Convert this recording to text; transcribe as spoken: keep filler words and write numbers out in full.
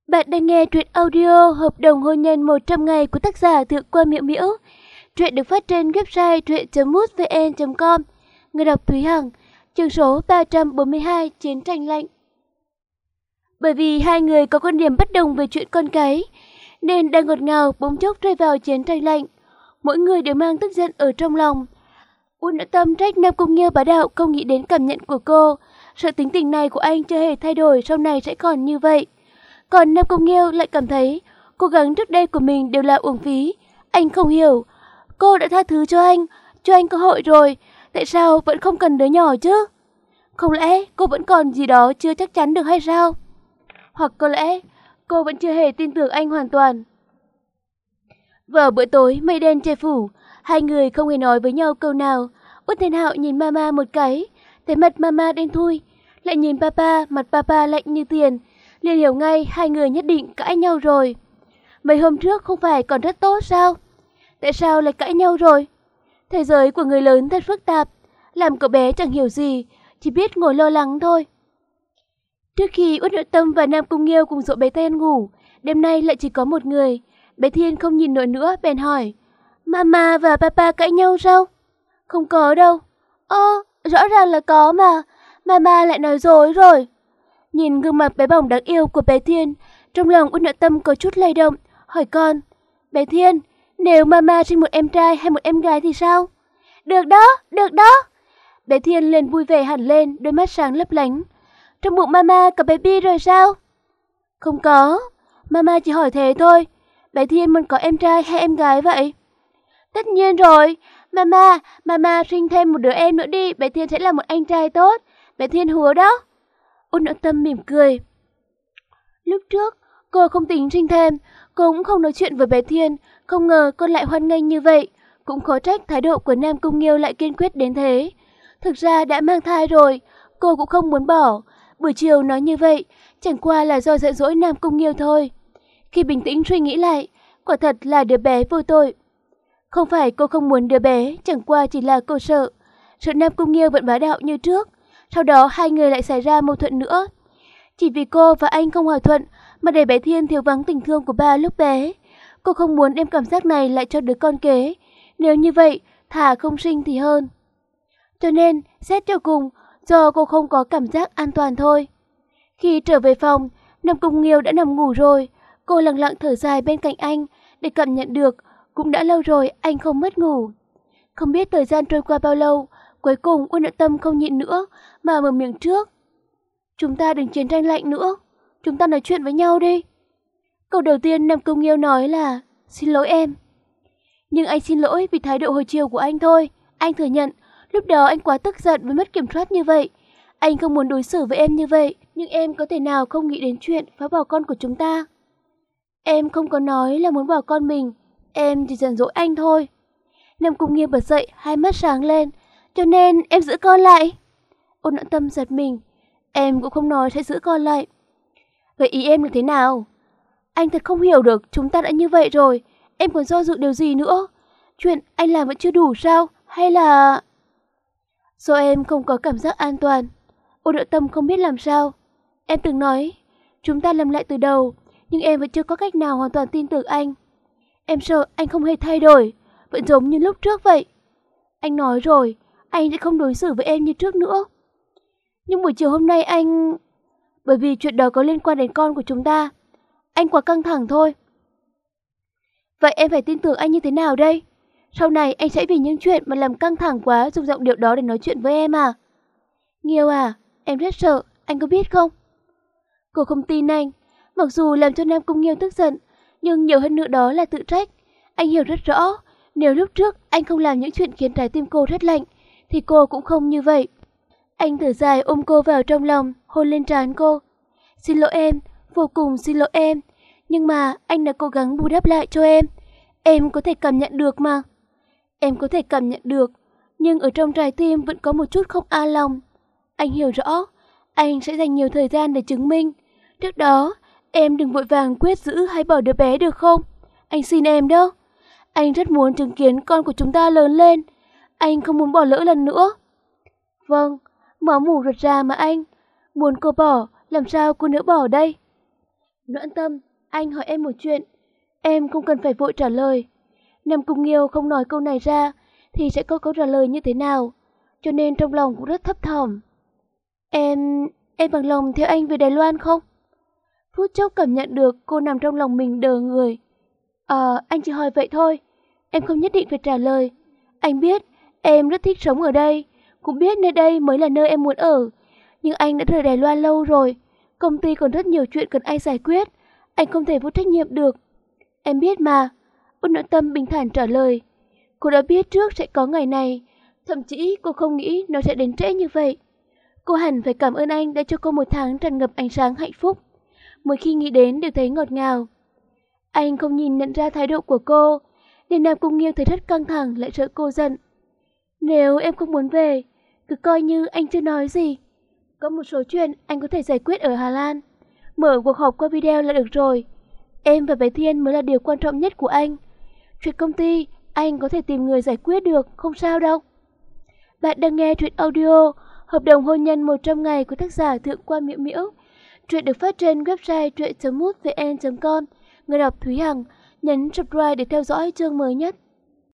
Bạn đang nghe truyện audio Hợp đồng hôn nhân một trăm ngày của tác giả Thượng Quan Miễu Miễu. Truyện được phát trên website truyện chấm mútvn chấm com. Người đọc Thúy Hằng, chương số ba trăm bốn mươi hai, Chiến tranh lạnh. Bởi vì hai người có quan điểm bất đồng về chuyện con cái, nên đang ngọt ngào bỗng chốc rơi vào chiến tranh lạnh. Mỗi người đều mang tức giận ở trong lòng. Uất Noãn Tâm trách Nam Cung Nghiêu bá đạo không nghĩ đến cảm nhận của cô, sợ tính tình này của anh chưa hề thay đổi, sau này sẽ còn như vậy. Còn Nam Cung Nghiêu lại cảm thấy cố gắng trước đây của mình đều là uổng phí. Anh không hiểu, cô đã tha thứ cho anh, cho anh cơ hội rồi, tại sao vẫn không cần đứa nhỏ chứ? Không lẽ cô vẫn còn gì đó chưa chắc chắn được hay sao? Hoặc có lẽ cô vẫn chưa hề tin tưởng anh hoàn toàn. Vào bữa tối mây đen che phủ, hai người không hề nói với nhau câu nào. Uất Thiên Hạo nhìn Mama một cái, thấy mặt Mama đen thui, lại nhìn Papa, mặt Papa lạnh như tiền, liền hiểu ngay hai người nhất định cãi nhau rồi. Mấy hôm trước không phải còn rất tốt sao? Tại sao lại cãi nhau rồi? Thế giới của người lớn thật phức tạp, làm cậu bé chẳng hiểu gì, chỉ biết ngồi lo lắng thôi. Trước khi Uất Noãn Tâm và Nam Cung Nghiêu cùng dỗ bé Thiên ngủ, đêm nay lại chỉ có một người. Bé Thiên không nhìn nổi nữa, bèn hỏi: Mama và Papa cãi nhau sao? Không có đâu. Ơ, rõ ràng là có mà. Mama lại nói dối rồi. Nhìn gương mặt bé bỏng đáng yêu của bé Thiên, trong lòng Uất Noãn Tâm có chút lay động, hỏi con: Bé Thiên, nếu Mama sinh một em trai hay một em gái thì sao? Được đó, được đó. Bé Thiên liền vui vẻ hẳn lên, đôi mắt sáng lấp lánh. Trong bụng Mama có baby rồi sao? Không có, Mama chỉ hỏi thế thôi. Bé Thiên muốn có em trai hay em gái vậy? Tất nhiên rồi, Mama, Mama sinh thêm một đứa em nữa đi, bé Thiên sẽ là một anh trai tốt. Bé Thiên hứa đó. Uất Noãn Tâm mỉm cười. Lúc trước, cô không tính sinh thêm, cô cũng không nói chuyện với bé Thiên, không ngờ con lại hoan nghênh như vậy. Cũng khó trách thái độ của Nam Cung Nghiêu lại kiên quyết đến thế. Thực ra đã mang thai rồi, cô cũng không muốn bỏ. Buổi chiều nói như vậy, chẳng qua là do giận dỗi Nam Cung Nghiêu thôi. Khi bình tĩnh suy nghĩ lại, quả thật là đứa bé vô tội. Không phải cô không muốn đứa bé, chẳng qua chỉ là cô sợ. Sợ Nam Cung Nghiêu vẫn bá đạo như trước. Sau đó hai người lại xảy ra mâu thuẫn nữa. Chỉ vì cô và anh không hòa thuận mà để bé Thiên thiếu vắng tình thương của ba lúc bé. Cô không muốn đem cảm giác này lại cho đứa con kế. Nếu như vậy, thà không sinh thì hơn. Cho nên, xét cho cùng, do cô không có cảm giác an toàn thôi. Khi trở về phòng, Nam Cung Nghiêu đã nằm ngủ rồi. Cô lặng lặng thở dài bên cạnh anh để cảm nhận được cũng đã lâu rồi anh không mất ngủ. Không biết thời gian trôi qua bao lâu, cuối cùng Uất Noãn Tâm không nhịn nữa mà mở miệng trước. Chúng ta đừng chiến tranh lạnh nữa, chúng ta nói chuyện với nhau đi. Câu đầu tiên Nam Cung Nghiêu nói là xin lỗi em. Nhưng anh xin lỗi vì thái độ hồi chiều của anh thôi. Anh thừa nhận lúc đó anh quá tức giận với mất kiểm soát như vậy. Anh không muốn đối xử với em như vậy, nhưng em có thể nào không nghĩ đến chuyện phá bỏ con của chúng ta. Em không có nói là muốn bỏ con mình, em chỉ giận dỗi anh thôi. Nam Cung Nghiêu bật dậy, hai mắt sáng lên. Cho nên em giữ con lại. Uất Noãn Tâm giật mình. Em cũng không nói sẽ giữ con lại. Vậy ý em là thế nào? Anh thật không hiểu được, chúng ta đã như vậy rồi, em còn do dự điều gì nữa? Chuyện anh làm vẫn chưa đủ sao? Hay là... Do em không có cảm giác an toàn. Uất Noãn Tâm không biết làm sao. Em từng nói, chúng ta làm lại từ đầu, nhưng em vẫn chưa có cách nào hoàn toàn tin tưởng anh. Em sợ anh không hề thay đổi, vẫn giống như lúc trước vậy. Anh nói rồi, anh sẽ không đối xử với em như trước nữa. Nhưng buổi chiều hôm nay anh... Bởi vì chuyện đó có liên quan đến con của chúng ta. Anh quá căng thẳng thôi. Vậy em phải tin tưởng anh như thế nào đây? Sau này anh sẽ vì những chuyện mà làm căng thẳng quá dùng giọng điệu đó để nói chuyện với em à? Nghiêu à, em rất sợ, anh có biết không? Cô không tin anh. Mặc dù làm cho Nam Cung Nghiêu tức giận, nhưng nhiều hơn nữa đó là tự trách. Anh hiểu rất rõ, nếu lúc trước anh không làm những chuyện khiến trái tim cô rất lạnh, thì cô cũng không như vậy. Anh thở dài ôm cô vào trong lòng, hôn lên trán cô. Xin lỗi em, vô cùng xin lỗi em. Nhưng mà anh đã cố gắng bù đắp lại cho em. Em có thể cảm nhận được mà. Em có thể cảm nhận được, nhưng ở trong trái tim vẫn có một chút không an lòng. Anh hiểu rõ, anh sẽ dành nhiều thời gian để chứng minh. Trước đó, em đừng vội vàng quyết giữ hay bỏ đứa bé được không? Anh xin em đó. Anh rất muốn chứng kiến con của chúng ta lớn lên. Anh không muốn bỏ lỡ lần nữa. Vâng, máu mủ ruột ra mà anh. Muốn cô bỏ, làm sao cô nỡ bỏ đây? Noãn Tâm, anh hỏi em một chuyện. Em không cần phải vội trả lời. Nam Cung Nghiêu không nói câu này ra thì sẽ có câu trả lời như thế nào, cho nên trong lòng cũng rất thấp thỏm. Em... em bằng lòng theo anh về Đài Loan không? Phút chốc cảm nhận được cô nằm trong lòng mình đờ người. Ờ, anh chỉ hỏi vậy thôi. Em không nhất định phải trả lời. Anh biết em rất thích sống ở đây, cũng biết nơi đây mới là nơi em muốn ở. Nhưng anh đã rời Đài Loan lâu rồi. Công ty còn rất nhiều chuyện cần anh giải quyết. Anh không thể vô trách nhiệm được. Em biết mà. Út Noãn Tâm bình thản trả lời. Cô đã biết trước sẽ có ngày này. Thậm chí cô không nghĩ nó sẽ đến trễ như vậy. Cô hẳn phải cảm ơn anh đã cho cô một tháng tràn ngập ánh sáng hạnh phúc. Mỗi khi nghĩ đến đều thấy ngọt ngào. Anh không nhìn nhận ra thái độ của cô, nên Nam Cung Nghiêu thấy rất căng thẳng lại sợ cô giận. Nếu em không muốn về, cứ coi như anh chưa nói gì. Có một số chuyện anh có thể giải quyết ở Hà Lan. Mở cuộc họp qua video là được rồi. Em và bé Thiên mới là điều quan trọng nhất của anh. Chuyện công ty, anh có thể tìm người giải quyết được, không sao đâu. Bạn đang nghe truyện audio Hợp đồng hôn nhân một trăm ngày của tác giả Thượng Quan Miễu Miễu. Truyện được phát trên website truyện chấm mútvn chấm com. Người đọc Thúy Hằng. Nhấn subscribe để theo dõi chương mới nhất.